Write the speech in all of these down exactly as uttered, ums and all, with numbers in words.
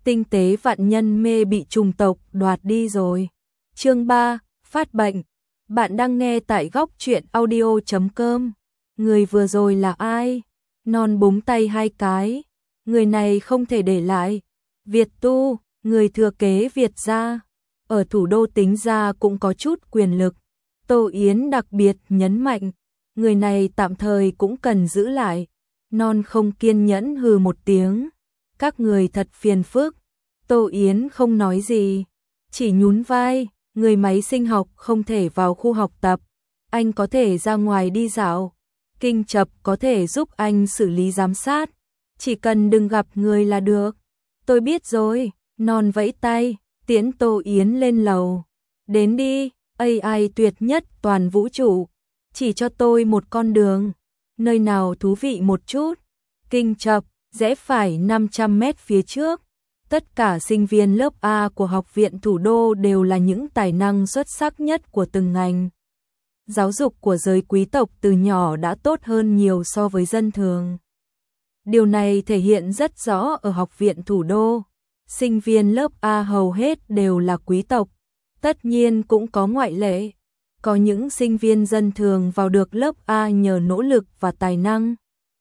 Tinh tế vạn nhân mê bị trùng tộc đoạt đi rồi. Chương ba, phát bệnh. Bạn đang nghe tại góc truyện audio chấm com. Người vừa rồi là ai? Non búng tay hai cái. Người này không thể để lại. Việt Tu, người thừa kế Việt gia. Ở thủ đô tính ra cũng có chút quyền lực. Tô Yến đặc biệt nhấn mạnh. Người này tạm thời cũng cần giữ lại. Non không kiên nhẫn hừ một tiếng. Các người thật phiền phức. Tô Yến không nói gì, chỉ nhún vai, người máy sinh học không thể vào khu học tập, anh có thể ra ngoài đi dạo, Kinh Chập có thể giúp anh xử lý giám sát, chỉ cần đừng gặp người là được. Tôi biết rồi, Non vẫy tay, tiễn Tô Yến lên lầu. Đến đi, a i tuyệt nhất toàn vũ trụ, chỉ cho tôi một con đường, nơi nào thú vị một chút. Kinh Chập, rẽ phải năm trăm mét phía trước. Tất cả sinh viên lớp A của học viện thủ đô đều là những tài năng xuất sắc nhất của từng ngành. Giáo dục của giới quý tộc từ nhỏ đã tốt hơn nhiều so với dân thường. Điều này thể hiện rất rõ ở học viện thủ đô. Sinh viên lớp A hầu hết đều là quý tộc, tất nhiên cũng có ngoại lệ. Có những sinh viên dân thường vào được lớp A nhờ nỗ lực và tài năng.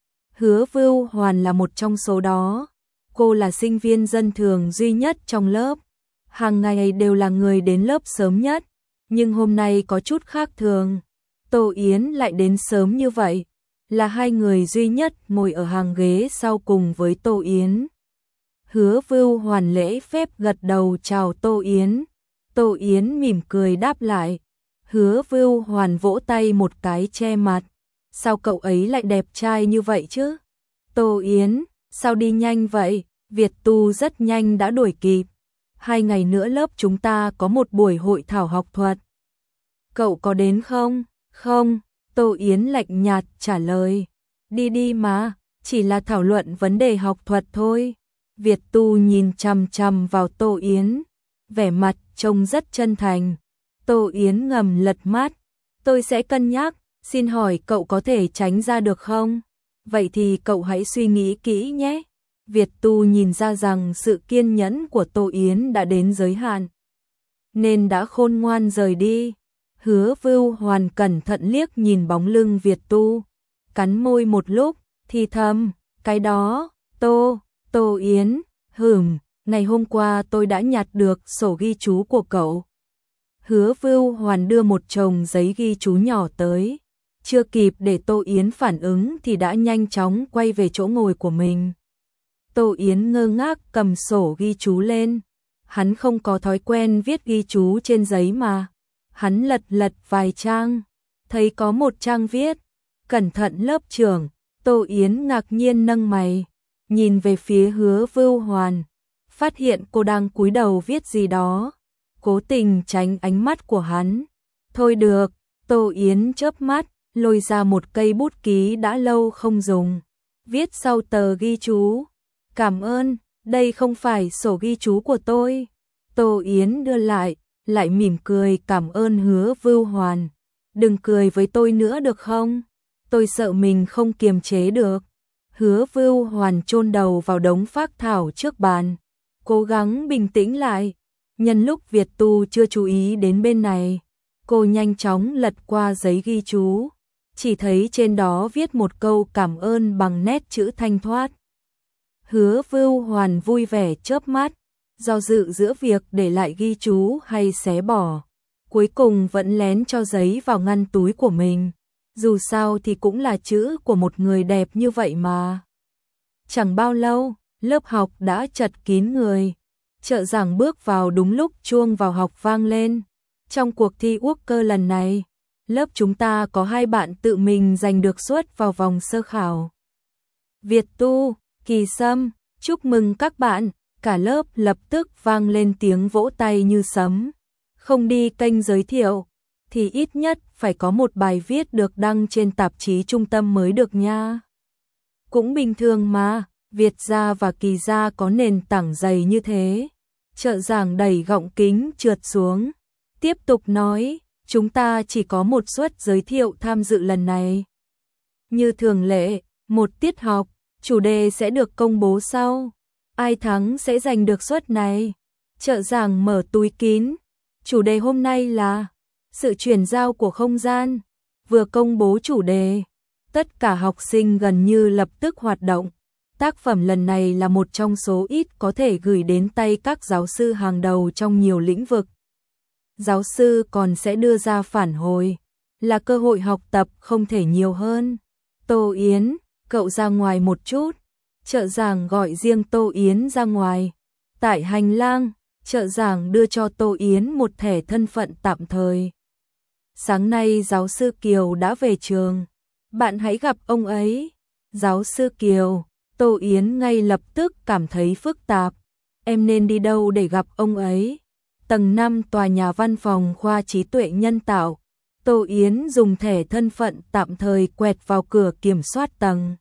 Hứa Vưu Hoàn là một trong số đó. Cô là sinh viên dân thường duy nhất trong lớp. Hàng ngày đều là người đến lớp sớm nhất. Nhưng hôm nay có chút khác thường. Tô Yến lại đến sớm như vậy. Là hai người duy nhất ngồi ở hàng ghế sau cùng với Tô Yến. Hứa Vưu Hoàn lễ phép gật đầu chào Tô Yến. Tô Yến mỉm cười đáp lại. Hứa Vưu Hoàn vỗ tay một cái che mặt. Sao cậu ấy lại đẹp trai như vậy chứ? Tô Yến, sao đi nhanh vậy? Việt Tu rất nhanh đã đuổi kịp. Hai ngày nữa lớp chúng ta có một buổi hội thảo học thuật. Cậu có đến không? Không, Tô Yến lạnh nhạt trả lời. Đi đi mà, chỉ là thảo luận vấn đề học thuật thôi. Việt Tu nhìn chằm chằm vào Tô Yến, vẻ mặt trông rất chân thành. Tô Yến ngầm lật mắt. Tôi sẽ cân nhắc, xin hỏi cậu có thể tránh ra được không? Vậy thì cậu hãy suy nghĩ kỹ nhé. Việt Tu nhìn ra rằng sự kiên nhẫn của Tô Yến đã đến giới hạn, nên đã khôn ngoan rời đi. Hứa Vưu Hoàn cẩn thận liếc nhìn bóng lưng Việt Tu, cắn môi một lúc, thì thầm, cái đó, Tô, Tô Yến, hửm, ngày hôm qua tôi đã nhặt được sổ ghi chú của cậu. Hứa Vưu Hoàn đưa một chồng giấy ghi chú nhỏ tới. Chưa kịp để Tô Yến phản ứng thì đã nhanh chóng quay về chỗ ngồi của mình. Tô Yến ngơ ngác cầm sổ ghi chú lên. Hắn không có thói quen viết ghi chú trên giấy mà. Hắn lật lật vài trang, thấy có một trang viết, cẩn thận lớp trưởng. Tô Yến ngạc nhiên nâng mày, nhìn về phía Hứa Vưu Hoàn, phát hiện cô đang cúi đầu viết gì đó, cố tình tránh ánh mắt của hắn. Thôi được, Tô Yến chớp mắt, lôi ra một cây bút ký đã lâu không dùng, viết sau tờ ghi chú. Cảm ơn, đây không phải sổ ghi chú của tôi. Tô Yến đưa lại, lại mỉm cười cảm ơn Hứa Vưu Hoàn. Đừng cười với tôi nữa được không? Tôi sợ mình không kiềm chế được. Hứa Vưu Hoàn chôn đầu vào đống phác thảo trước bàn, cố gắng bình tĩnh lại. Nhân lúc Việt Tu chưa chú ý đến bên này, cô nhanh chóng lật qua giấy ghi chú, chỉ thấy trên đó viết một câu cảm ơn bằng nét chữ thanh thoát. Hứa Vưu Hoàn vui vẻ chớp mắt, do dự giữa việc để lại ghi chú hay xé bỏ, cuối cùng vẫn lén cho giấy vào ngăn túi của mình. Dù sao thì cũng là chữ của một người đẹp như vậy mà. Chẳng bao lâu, lớp học đã chật kín người. Trợ giảng bước vào đúng lúc chuông vào học vang lên. Trong cuộc thi Walker lần này, lớp chúng ta có hai bạn tự mình giành được suất vào vòng sơ khảo. Việt Tu, Kỳ Sâm, chúc mừng các bạn. Cả lớp lập tức vang lên tiếng vỗ tay như sấm. Không đi kênh giới thiệu, thì ít nhất phải có một bài viết được đăng trên tạp chí trung tâm mới được nha. Cũng bình thường mà, Việt gia và Kỳ gia có nền tảng dày như thế. Trợ giảng đẩy gọng kính trượt xuống, tiếp tục nói, chúng ta chỉ có một suất giới thiệu tham dự lần này. Như thường lệ, một tiết học, chủ đề sẽ được công bố sau. Ai thắng sẽ giành được suất này. Trợ giảng mở túi kín. Chủ đề hôm nay là sự chuyển giao của không gian. Vừa công bố chủ đề, tất cả học sinh gần như lập tức hoạt động. Tác phẩm lần này là một trong số ít có thể gửi đến tay các giáo sư hàng đầu trong nhiều lĩnh vực. Giáo sư còn sẽ đưa ra phản hồi, là cơ hội học tập không thể nhiều hơn. Tô Yến, cậu ra ngoài một chút. Trợ giảng gọi riêng Tô Yến ra ngoài. Tại hành lang, trợ giảng đưa cho Tô Yến một thẻ thân phận tạm thời. Sáng nay giáo sư Kiều đã về trường. Bạn hãy gặp ông ấy. Giáo sư Kiều, Tô Yến ngay lập tức cảm thấy phức tạp. Em nên đi đâu để gặp ông ấy? Tầng năm tòa nhà văn phòng khoa trí tuệ nhân tạo. Tô Yến dùng thẻ thân phận tạm thời quẹt vào cửa kiểm soát tầng.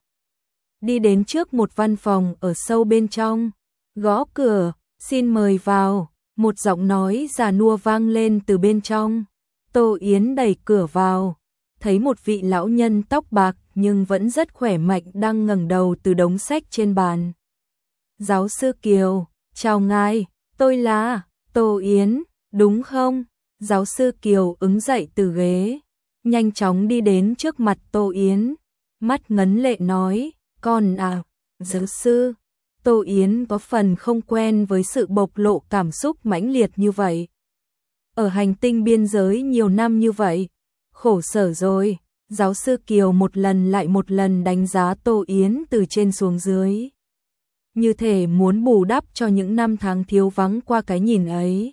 Đi đến trước một văn phòng ở sâu bên trong. Gõ cửa, xin mời vào. Một giọng nói già nua vang lên từ bên trong. Tô Yến đẩy cửa vào. Thấy một vị lão nhân tóc bạc nhưng vẫn rất khỏe mạnh đang ngẩng đầu từ đống sách trên bàn. Giáo sư Kiều, chào ngài, tôi là Tô Yến, đúng không? Giáo sư Kiều ứng dậy từ ghế, nhanh chóng đi đến trước mặt Tô Yến, mắt ngấn lệ nói, con à, giáo sư. Tô Yến có phần không quen với sự bộc lộ cảm xúc mãnh liệt như vậy. Ở hành tinh biên giới nhiều năm như vậy, khổ sở rồi. Giáo sư Kiều một lần lại một lần đánh giá Tô Yến từ trên xuống dưới. Như thể muốn bù đắp cho những năm tháng thiếu vắng qua cái nhìn ấy.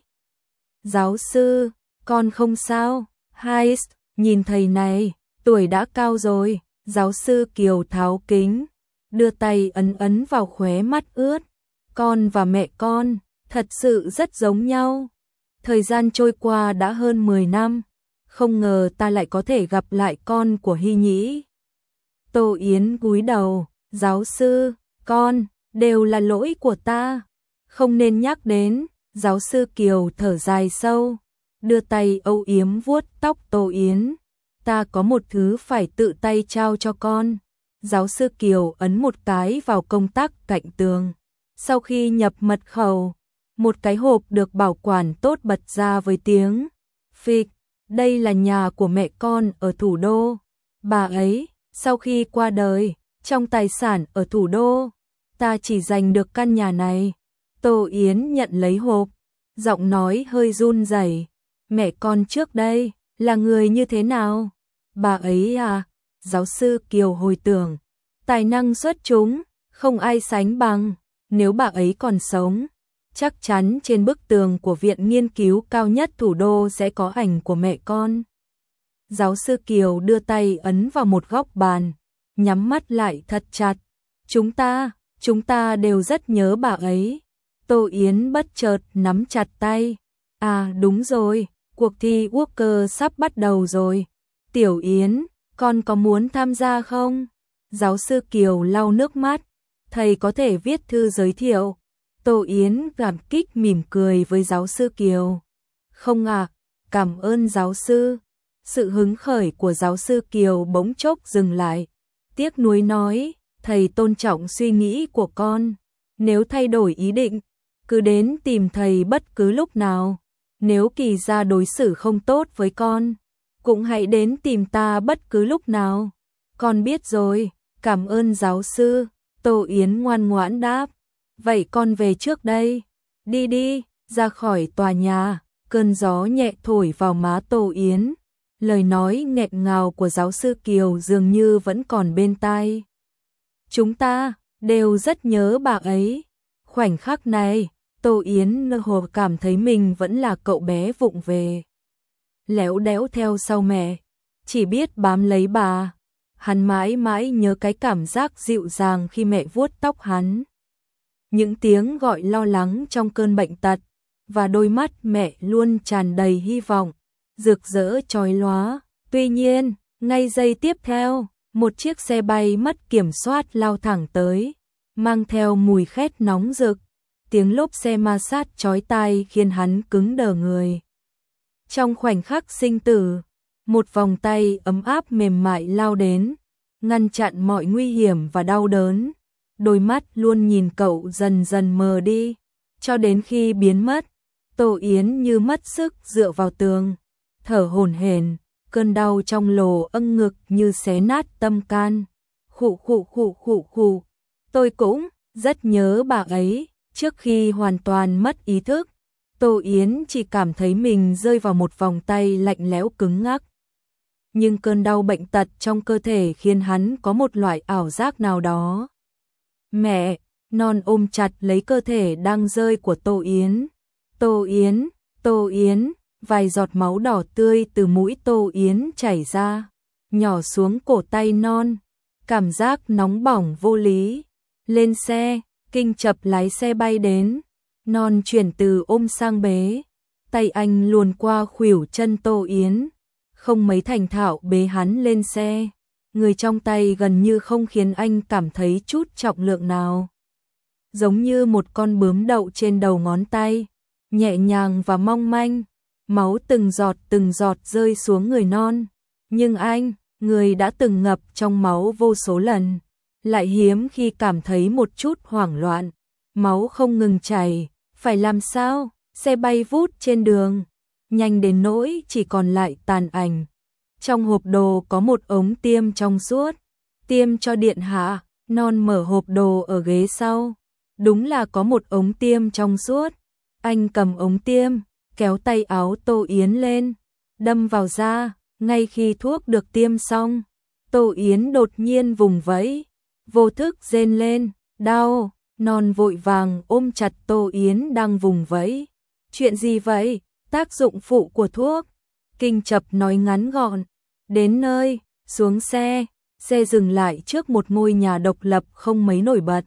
Giáo sư, con không sao. Hai, nhìn thầy này, tuổi đã cao rồi. Giáo sư Kiều tháo kính, đưa tay ấn ấn vào khóe mắt ướt. Con và mẹ con, thật sự rất giống nhau. Thời gian trôi qua đã hơn mười năm. Không ngờ ta lại có thể gặp lại con của Hy Nhĩ. Tô Yến cúi đầu, giáo sư, con, đều là lỗi của ta. Không nên nhắc đến. Giáo sư Kiều thở dài sâu, đưa tay âu yếm vuốt tóc Tô Yến. Ta có một thứ phải tự tay trao cho con. Giáo sư Kiều ấn một cái vào công tắc cạnh tường. Sau khi nhập mật khẩu, một cái hộp được bảo quản tốt bật ra với tiếng phịch. Đây là nhà của mẹ con ở thủ đô. Bà ấy, sau khi qua đời, trong tài sản ở thủ đô, ta chỉ giành được căn nhà này. Tô Yến nhận lấy hộp, giọng nói hơi run rẩy. Mẹ con trước đây, là người như thế nào? Bà ấy à? Giáo sư Kiều hồi tưởng, tài năng xuất chúng, không ai sánh bằng. Nếu bà ấy còn sống, chắc chắn trên bức tường của viện nghiên cứu cao nhất thủ đô sẽ có ảnh của mẹ con. Giáo sư Kiều đưa tay ấn vào một góc bàn, nhắm mắt lại thật chặt. Chúng ta, chúng ta đều rất nhớ bà ấy. Tô Yến bất chợt nắm chặt tay. À đúng rồi, cuộc thi Walker sắp bắt đầu rồi. Tiểu Yến, con có muốn tham gia không? Giáo sư Kiều lau nước mắt. Thầy có thể viết thư giới thiệu. Tô Yến cảm kích mỉm cười với giáo sư Kiều. Không ạ, à, cảm ơn giáo sư. Sự hứng khởi của giáo sư Kiều bỗng chốc dừng lại. Tiếc nuối nói, thầy tôn trọng suy nghĩ của con. Nếu thay đổi ý định, cứ đến tìm thầy bất cứ lúc nào. Nếu Kỳ gia đối xử không tốt với con, cũng hãy đến tìm ta bất cứ lúc nào. Con biết rồi, cảm ơn giáo sư. Tô Yến ngoan ngoãn đáp. Vậy con về trước đây. Đi đi, ra khỏi tòa nhà. Cơn gió nhẹ thổi vào má Tô Yến. Lời nói nghẹn ngào của giáo sư Kiều dường như vẫn còn bên tai. Chúng ta đều rất nhớ bà ấy. Khoảnh khắc này, Tô Yến mơ hồ cảm thấy mình vẫn là cậu bé vụng về. Léo đéo theo sau mẹ, chỉ biết bám lấy bà. Hắn mãi mãi nhớ cái cảm giác dịu dàng khi mẹ vuốt tóc hắn. Những tiếng gọi lo lắng trong cơn bệnh tật, và đôi mắt mẹ luôn tràn đầy hy vọng, rực rỡ chói lóa. Tuy nhiên, ngay giây tiếp theo, một chiếc xe bay mất kiểm soát lao thẳng tới, mang theo mùi khét nóng rực. Tiếng lốp xe ma sát chói tai khiến hắn cứng đờ người. Trong khoảnh khắc sinh tử, một vòng tay ấm áp mềm mại lao đến, ngăn chặn mọi nguy hiểm và đau đớn. đôi mắt luôn nhìn cậu dần dần mờ đi, cho đến khi biến mất. Tô Yến như mất sức dựa vào tường, thở hổn hển, cơn đau trong lồ âng ngực như xé nát tâm can. Khụ khụ khụ khụ khụ. Tôi cũng rất nhớ bà ấy. Trước khi hoàn toàn mất ý thức, Tô Yến chỉ cảm thấy mình rơi vào một vòng tay lạnh lẽo cứng ngắc. Nhưng cơn đau bệnh tật trong cơ thể khiến hắn có một loại ảo giác nào đó. Mẹ, non ôm chặt lấy cơ thể đang rơi của Tô Yến. Tô Yến, Tô Yến, vài giọt máu đỏ tươi từ mũi Tô Yến chảy ra, nhỏ xuống cổ tay non. Cảm giác nóng bỏng vô lý. Lên xe, Kinh Chập lái xe bay đến. Non chuyển từ ôm sang bế. Tay anh luồn qua khuỷu chân Tô Yến, không mấy thành thạo bế hắn lên xe. Người trong tay gần như không khiến anh cảm thấy chút trọng lượng nào. Giống như một con bướm đậu trên đầu ngón tay, nhẹ nhàng và mong manh. Máu từng giọt từng giọt rơi xuống người non. Nhưng anh, người đã từng ngập trong máu vô số lần, lại hiếm khi cảm thấy một chút hoảng loạn. Máu không ngừng chảy, phải làm sao? Xe bay vút trên đường, nhanh đến nỗi chỉ còn lại tàn ảnh. Trong hộp đồ có một ống tiêm trong suốt, tiêm cho điện hạ. Non mở hộp đồ ở ghế sau, đúng là có một ống tiêm trong suốt. Anh cầm ống tiêm, kéo tay áo Tô Yến lên, đâm vào da. Ngay khi thuốc được tiêm xong, Tô Yến đột nhiên vùng vẫy, vô thức rên lên, đau. Non vội vàng ôm chặt Tô Yến đang vùng vẫy. Chuyện gì vậy? Tác dụng phụ của thuốc. Kinh Chập nói ngắn gọn. Đến nơi, xuống xe, xe dừng lại trước một ngôi nhà độc lập không mấy nổi bật.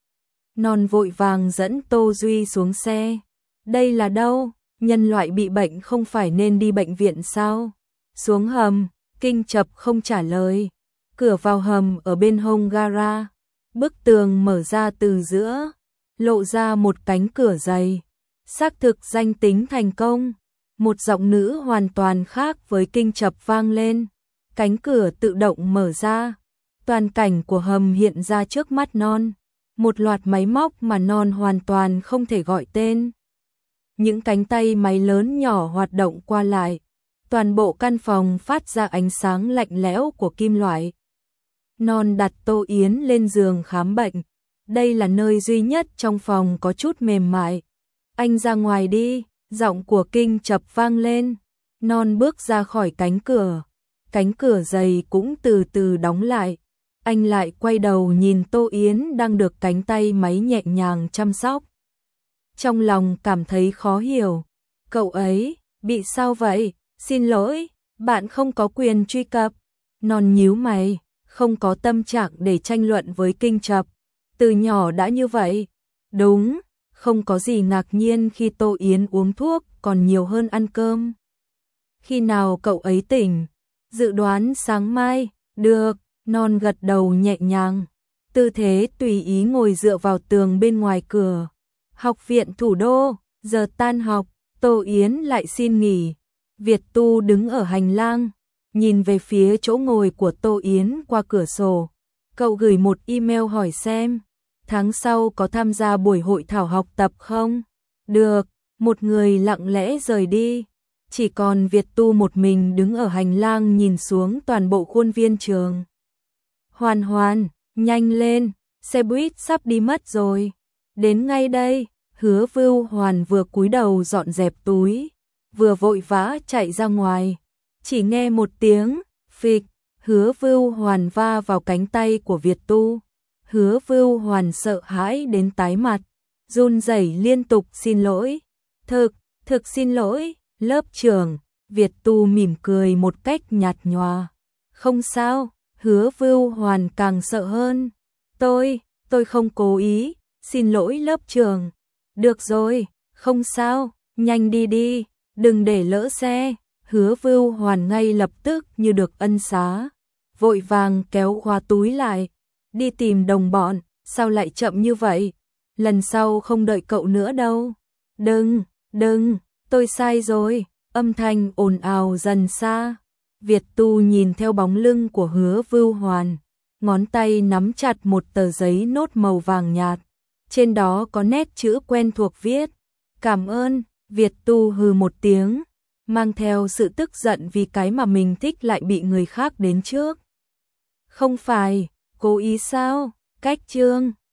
Non vội vàng dẫn Tô Duy xuống xe. Đây là đâu? Nhân loại bị bệnh không phải nên đi bệnh viện sao? Xuống hầm, Kinh Chập không trả lời. Cửa vào hầm ở bên hông gara. Bức tường mở ra từ giữa, lộ ra một cánh cửa dày. Xác thực danh tính thành công. Một giọng nữ hoàn toàn khác với Kinh Chập vang lên. Cánh cửa tự động mở ra. Toàn cảnh của hầm hiện ra trước mắt non. Một loạt máy móc mà non hoàn toàn không thể gọi tên. Những cánh tay máy lớn nhỏ hoạt động qua lại. Toàn bộ căn phòng phát ra ánh sáng lạnh lẽo của kim loại. Non đặt Tô Yến lên giường khám bệnh. Đây là nơi duy nhất trong phòng có chút mềm mại. Anh ra ngoài đi, giọng của Kinh Chập vang lên. Non bước ra khỏi cánh cửa. Cánh cửa dày cũng từ từ đóng lại. Anh lại quay đầu nhìn Tô Yến đang được cánh tay máy nhẹ nhàng chăm sóc. Trong lòng cảm thấy khó hiểu. Cậu ấy, bị sao vậy? Xin lỗi, bạn không có quyền truy cập. Non nhíu mày, không có tâm trạng để tranh luận với Kinh Chập. Từ nhỏ đã như vậy. Đúng, không có gì ngạc nhiên khi Tô Yến uống thuốc còn nhiều hơn ăn cơm. Khi nào cậu ấy tỉnh? Dự đoán sáng mai. Được, non gật đầu nhẹ nhàng. Tư thế tùy ý ngồi dựa vào tường bên ngoài cửa. Học viện thủ đô, giờ tan học, Tô Yến lại xin nghỉ. Việt Tu đứng ở hành lang, nhìn về phía chỗ ngồi của Tô Yến qua cửa sổ. Cậu gửi một email hỏi xem, tháng sau có tham gia buổi hội thảo học tập không? Được, một người lặng lẽ rời đi. Chỉ còn Việt Tu một mình đứng ở hành lang nhìn xuống toàn bộ khuôn viên trường. Hoàn Hoàn, nhanh lên, xe buýt sắp đi mất rồi. Đến ngay đây. Hứa Vưu Hoàn vừa cúi đầu dọn dẹp túi, vừa vội vã chạy ra ngoài. Chỉ nghe một tiếng phịch, Hứa Vưu Hoàn va vào cánh tay của Việt Tu. Hứa Vưu Hoàn sợ hãi đến tái mặt, run rẩy liên tục xin lỗi. Thực, thực xin lỗi, lớp trưởng. Việt Tu mỉm cười một cách nhạt nhòa. Không sao. Hứa Vưu Hoàn càng sợ hơn. Tôi, tôi không cố ý, xin lỗi lớp trưởng. Được rồi, không sao, nhanh đi đi, đừng để lỡ xe. Hứa Vưu Hoàn ngay lập tức như được ân xá, vội vàng kéo khóa túi lại. Đi tìm đồng bọn, sao lại chậm như vậy? Lần sau không đợi cậu nữa đâu. Đừng, đừng, tôi sai rồi. Âm thanh ồn ào dần xa. Việt Tu nhìn theo bóng lưng của Hứa Vưu Hoàn, ngón tay nắm chặt một tờ giấy nốt màu vàng nhạt. Trên đó có nét chữ quen thuộc viết: cảm ơn. Việt Tu hừ một tiếng, mang theo sự tức giận vì cái mà mình thích lại bị người khác đến trước. Không phải, cố ý sao? Cách Trương